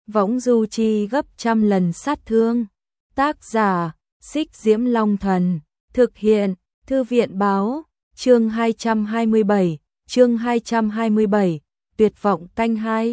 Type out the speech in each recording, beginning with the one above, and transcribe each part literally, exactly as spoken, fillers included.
võng du chi gấp trăm lần sát thương. Tác giả, Xích Diễm Long Thần, thực hiện, Thư viện Báo, chương hai trăm hai mươi bảy, chương hai trăm hai mươi bảy, tuyệt vọng canh hai.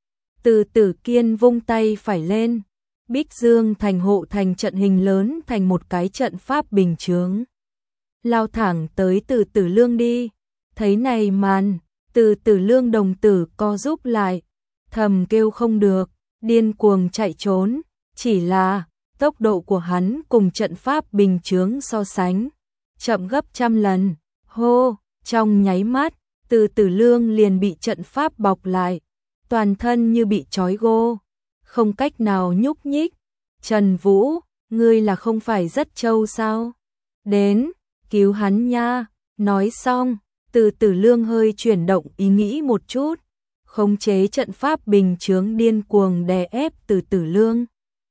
Từ Tử Kiên vung tay phải lên, Bích Dương thành hộ thành trận hình lớn thành một cái trận pháp bình chướng. Lao thẳng tới Từ Tử Lương đi, thấy này màn, Từ Tử Lương đồng tử co rúm lại, thầm kêu không được, điên cuồng chạy trốn, chỉ là tốc độ của hắn cùng trận pháp bình chướng so sánh, chậm gấp trăm lần. Hô, trong nháy mắt, Từ Tử Lương liền bị trận pháp bọc lại, toàn thân như bị trói gô, không cách nào nhúc nhích. Trần Vũ, ngươi là không phải rất trâu sao? Đến, cứu hắn nha. Nói xong, Từ Tử Lương hơi chuyển động ý nghĩ một chút, khống chế trận pháp bình chướng điên cuồng đè ép Từ Tử Lương.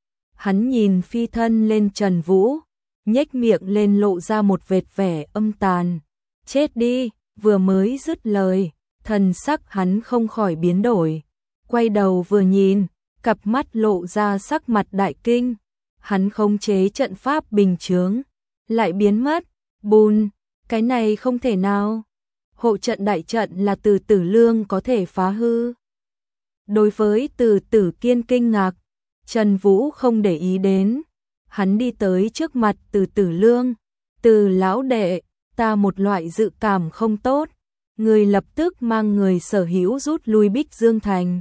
Hắn nhìn phi thân lên Trần Vũ, nhếch miệng lên lộ ra một vệt vẻ âm tàn. Chết đi, vừa mới dứt lời, thần sắc hắn không khỏi biến đổi. Quay đầu vừa nhìn, cặp mắt lộ ra sắc mặt đại kinh. Hắn khống chế trận pháp bình chướng, lại biến mất. Bùn, cái này không thể nào. Hộ trận đại trận là Từ Tử Lương có thể phá hư. Đối với Từ Tử Kiên kinh ngạc, Trần Vũ không để ý đến. Hắn đi tới trước mặt Từ Tử Lương. Từ lão đệ, ta một loại dự cảm không tốt. Người lập tức mang người sở hữu rút lui Bích Dương Thành.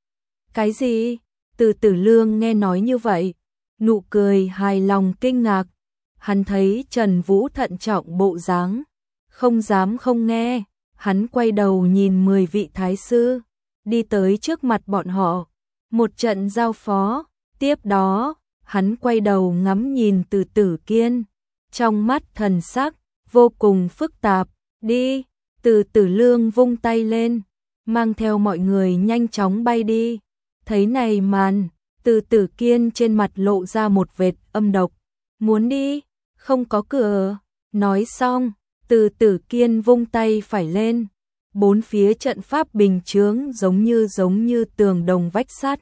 Cái gì? Từ Tử Lương nghe nói như vậy, nụ cười hài lòng kinh ngạc. Hắn thấy Trần Vũ thận trọng bộ dáng, không dám không nghe. Hắn quay đầu nhìn mười vị thái sư, đi tới trước mặt bọn họ, một trận giao phó. Tiếp đó, hắn quay đầu ngắm nhìn Từ Tử Kiên, trong mắt thần sắc vô cùng phức tạp. Đi, Từ Tử Lương vung tay lên, mang theo mọi người nhanh chóng bay đi. Thấy này màn, Từ Tử Kiên trên mặt lộ ra một vệt âm độc. Muốn đi, không có cửa. Nói xong, Từ Tử Kiên vung tay phải lên, bốn phía trận pháp bình chướng giống như giống như tường đồng vách sắt,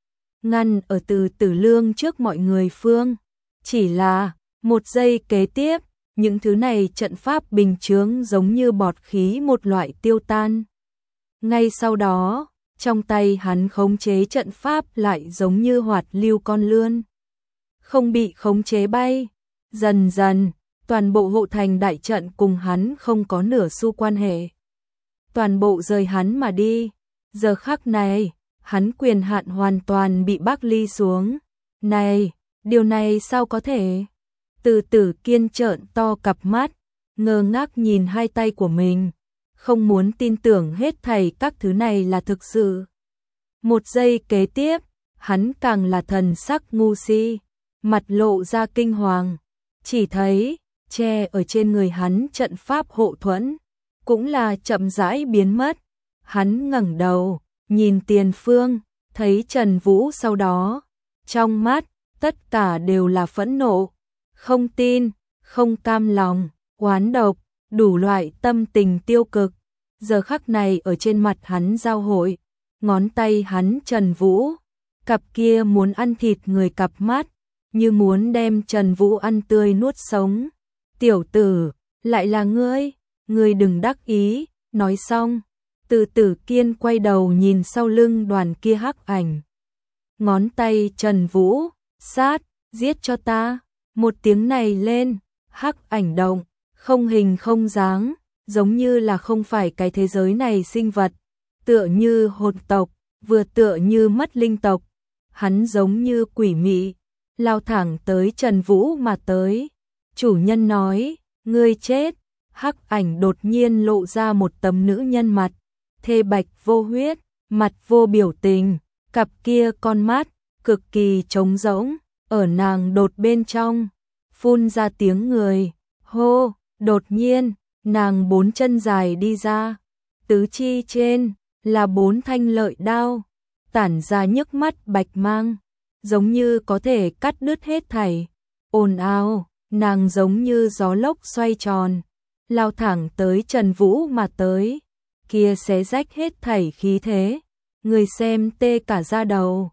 ngăn ở Từ Tử Lương trước mọi người phương. Chỉ là một giây kế tiếp, những thứ này trận pháp bình chướng giống như bọt khí một loại tiêu tan. Ngay sau đó, trong tay hắn khống chế trận pháp lại giống như hoạt lưu con lươn, không bị khống chế bay. Dần dần, toàn bộ hộ thành đại trận cùng hắn không có nửa xu quan hệ, toàn bộ rời hắn mà đi. Giờ khắc này, hắn quyền hạn hoàn toàn bị bác ly xuống. Này, điều này sao có thể? Từ Tử Kiên trợn to cặp mắt, ngơ ngác nhìn hai tay của mình, không muốn tin tưởng hết thảy các thứ này là thực sự. Một giây kế tiếp, hắn càng là thần sắc ngu si, mặt lộ ra kinh hoàng. Chỉ thấy, che ở trên người hắn trận pháp hộ thuẫn, cũng là chậm rãi biến mất. Hắn ngẩng đầu, nhìn tiền phương, thấy Trần Vũ sau đó. Trong mắt, tất cả đều là phẫn nộ, không tin, không cam lòng, oán độc, đủ loại tâm tình tiêu cực. Giờ khắc này ở trên mặt hắn giao hội, ngón tay hắn Trần Vũ, cặp kia muốn ăn thịt người cặp mắt, như muốn đem Trần Vũ ăn tươi nuốt sống. Tiểu tử, lại là ngươi, ngươi đừng đắc ý. Nói xong, Từ Tử Kiên quay đầu nhìn sau lưng đoàn kia hắc ảnh. Ngón tay Trần Vũ, sát, giết cho ta. Một tiếng này lên, hắc ảnh động, không hình không dáng, giống như là không phải cái thế giới này sinh vật, tựa như hồn tộc, vừa tựa như mất linh tộc. Hắn giống như quỷ mị, lao thẳng tới Trần Vũ mà tới. Chủ nhân nói, ngươi chết. Hắc ảnh đột nhiên lộ ra một tấm nữ nhân mặt, thê bạch vô huyết, mặt vô biểu tình, cặp kia con mắt, cực kỳ trống rỗng, ở nàng đột bên trong, phun ra tiếng người. Hô, đột nhiên, nàng bốn chân dài đi ra, tứ chi trên, là bốn thanh lợi đao, tản ra nhức mắt bạch mang, giống như có thể cắt đứt hết thảy. Ồn ào, nàng giống như gió lốc xoay tròn, lao thẳng tới Trần Vũ mà tới, kia xé rách hết thảy khí thế, người xem tê cả da đầu.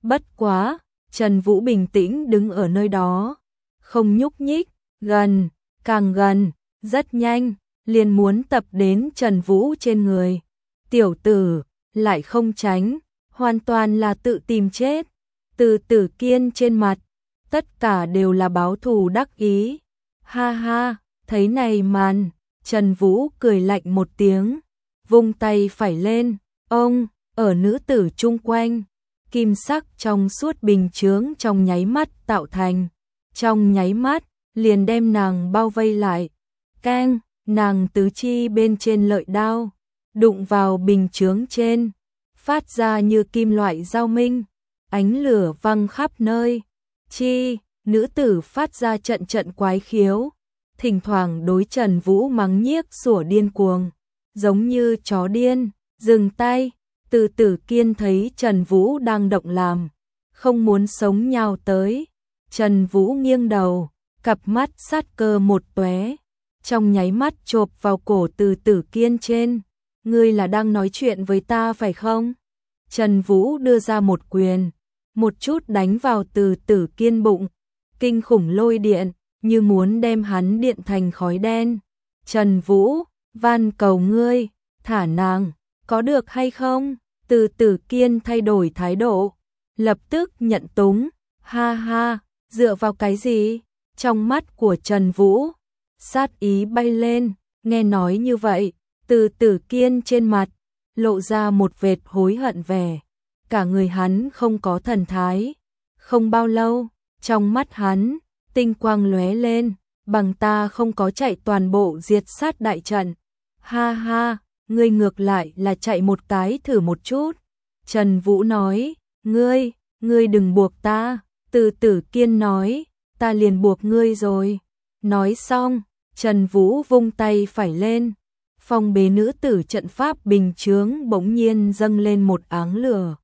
Bất quá, Trần Vũ bình tĩnh đứng ở nơi đó, không nhúc nhích, gần, càng gần, rất nhanh, liền muốn tập đến Trần Vũ trên người. Tiểu tử, lại không tránh, hoàn toàn là tự tìm chết. Từ Tử Kiên trên mặt, tất cả đều là báo thù đắc ý. Ha ha, thấy này màn, Trần Vũ cười lạnh một tiếng, vung tay phải lên, ông, ở nữ tử chung quanh, kim sắc trong suốt bình chướng trong nháy mắt tạo thành, trong nháy mắt, liền đem nàng bao vây lại. Keng, nàng tứ chi bên trên lợi đao, đụng vào bình chướng trên, phát ra như kim loại giao minh, ánh lửa văng khắp nơi. Chi, nữ tử phát ra trận trận quái khiếu, thỉnh thoảng đối Trần Vũ mắng nhiếc sủa điên cuồng, giống như chó điên. Dừng tay. Từ Tử Kiên thấy Trần Vũ đang động làm, không muốn sống nhào tới. Trần Vũ nghiêng đầu, cặp mắt sát cơ một tóe, trong nháy mắt chộp vào cổ Từ Tử Kiên trên. Ngươi là đang nói chuyện với ta phải không? Trần Vũ đưa ra một quyền, một chút đánh vào Từ Tử Kiên bụng, kinh khủng lôi điện, như muốn đem hắn điện thành khói đen. Trần Vũ, van cầu ngươi, thả nàng, có được hay không? Từ Tử Kiên thay đổi thái độ, lập tức nhận túng. Ha ha, dựa vào cái gì? Trong mắt của Trần Vũ, sát ý bay lên, nghe nói như vậy, Từ Tử Kiên trên mặt, lộ ra một vệt hối hận vẻ. Cả người hắn không có thần thái. Không bao lâu, trong mắt hắn, tinh quang lóe lên, bằng ta không có chạy toàn bộ diệt sát đại trận. Ha ha, ngươi ngược lại là chạy một cái thử một chút. Trần Vũ nói, ngươi, ngươi đừng buộc ta. Từ Tử Kiên nói, ta liền buộc ngươi rồi. Nói xong, Trần Vũ vung tay phải lên, phong bế nữ tử trận pháp bình chướng bỗng nhiên dâng lên một áng lửa.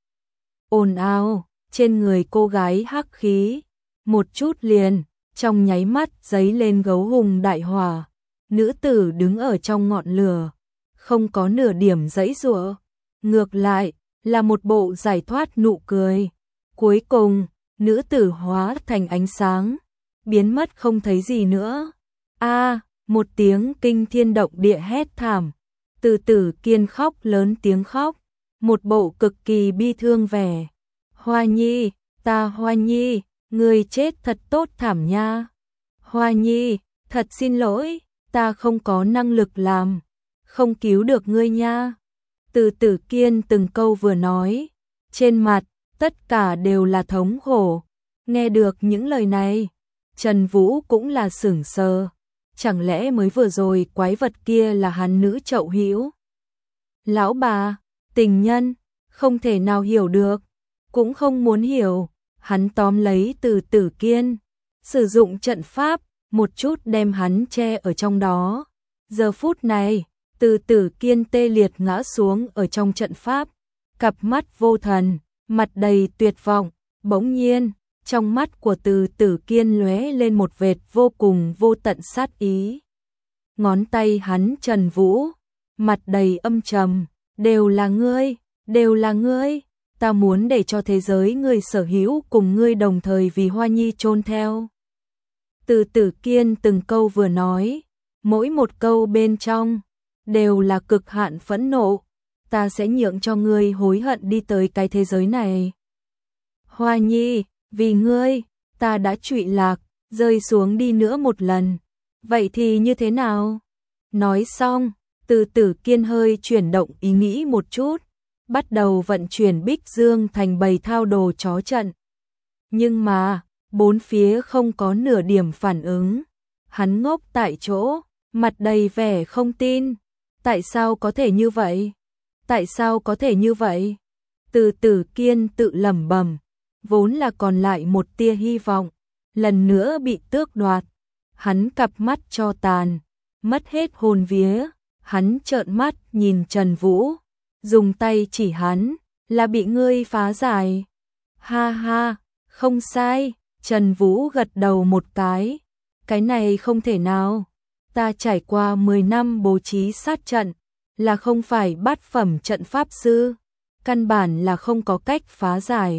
Ồn ào, trên người cô gái hắc khí, một chút liền, trong nháy mắt giấy lên gấu hùng đại hỏa. Nữ tử đứng ở trong ngọn lửa, không có nửa điểm giãy giụa, ngược lại là một bộ giải thoát nụ cười. Cuối cùng, nữ tử hóa thành ánh sáng, biến mất không thấy gì nữa. A, một tiếng kinh thiên động địa hét thảm. Từ Tử Kiên khóc lớn tiếng khóc, một bộ cực kỳ bi thương vẻ. Hoa Nhi, ta Hoa Nhi, ngươi chết thật tốt thảm nha. Hoa Nhi, thật xin lỗi, ta không có năng lực làm, không cứu được ngươi nha. Từ Tử Kiên từng câu vừa nói, trên mặt, tất cả đều là thống khổ. Nghe được những lời này, Trần Vũ cũng là sửng sờ. Chẳng lẽ mới vừa rồi quái vật kia là hắn nữ chậu hữu? Lão bà, tình nhân, không thể nào hiểu được, cũng không muốn hiểu. Hắn tóm lấy Từ Tử Kiên, sử dụng trận pháp, một chút đem hắn che ở trong đó. Giờ phút này, Từ Tử Kiên tê liệt ngã xuống ở trong trận pháp, cặp mắt vô thần, mặt đầy tuyệt vọng. Bỗng nhiên, trong mắt của Từ Tử Kiên lóe lên một vệt vô cùng vô tận sát ý. Ngón tay hắn Trần Vũ, mặt đầy âm trầm, đều là ngươi, đều là ngươi, ta muốn để cho thế giới người sở hữu cùng ngươi đồng thời vì Hoa Nhi chôn theo. Từ Tử Kiên từng câu vừa nói, mỗi một câu bên trong đều là cực hạn phẫn nộ. Ta sẽ nhượng cho ngươi hối hận đi tới cái thế giới này. Hoa Nhi, vì ngươi, ta đã trụy lạc, rơi xuống đi nữa một lần. Vậy thì như thế nào? Nói xong, Từ Tử Kiên hơi chuyển động ý nghĩ một chút, bắt đầu vận chuyển Bích Dương thành bầy thao đồ chó trận. Nhưng mà, bốn phía không có nửa điểm phản ứng. Hắn ngốc tại chỗ, mặt đầy vẻ không tin. Tại sao có thể như vậy? Tại sao có thể như vậy? Từ Tử Kiên tự lẩm bẩm, vốn là còn lại một tia hy vọng, lần nữa bị tước đoạt. Hắn cặp mắt cho tàn, mất hết hồn vía. Hắn trợn mắt nhìn Trần Vũ, dùng tay chỉ hắn, là bị ngươi phá giải. Ha ha, không sai. Trần Vũ gật đầu một cái. Cái này không thể nào. Ta trải qua mười năm bố trí sát trận, là không phải bát phẩm trận pháp sư, căn bản là không có cách phá giải.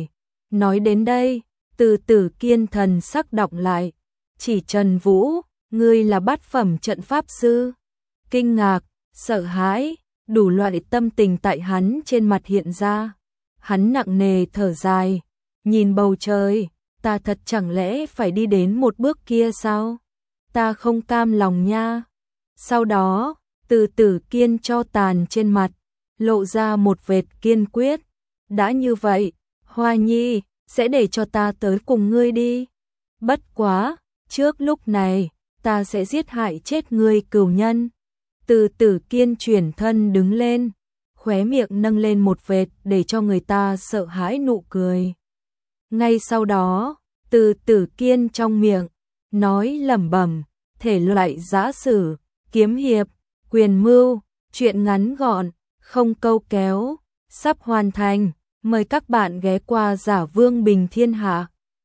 Nói đến đây, Từ Tử Kiên thần sắc đọng lại, chỉ Trần Vũ, ngươi là bát phẩm trận pháp sư. Kinh ngạc, sợ hãi, đủ loại tâm tình tại hắn trên mặt hiện ra. Hắn nặng nề thở dài, nhìn bầu trời, ta thật chẳng lẽ phải đi đến một bước kia sao? Ta không cam lòng nha. Sau đó, Từ Tử Kiên cho tàn trên mặt, lộ ra một vệt kiên quyết. Đã như vậy, Hoa Nhi, sẽ để cho ta tới cùng ngươi đi. Bất quá, trước lúc này, ta sẽ giết hại chết ngươi cừu nhân. Từ Tử Kiên chuyển thân đứng lên, khóe miệng nâng lên một vệt để cho người ta sợ hãi nụ cười. Ngay sau đó, Từ Tử Kiên trong miệng, nói lẩm bẩm, thể loại giã sử, kiếm hiệp, quyền mưu, truyện ngắn gọn, không câu kéo, sắp hoàn thành. Mời các bạn ghé qua Giả Vương Bình Thiên Hạ.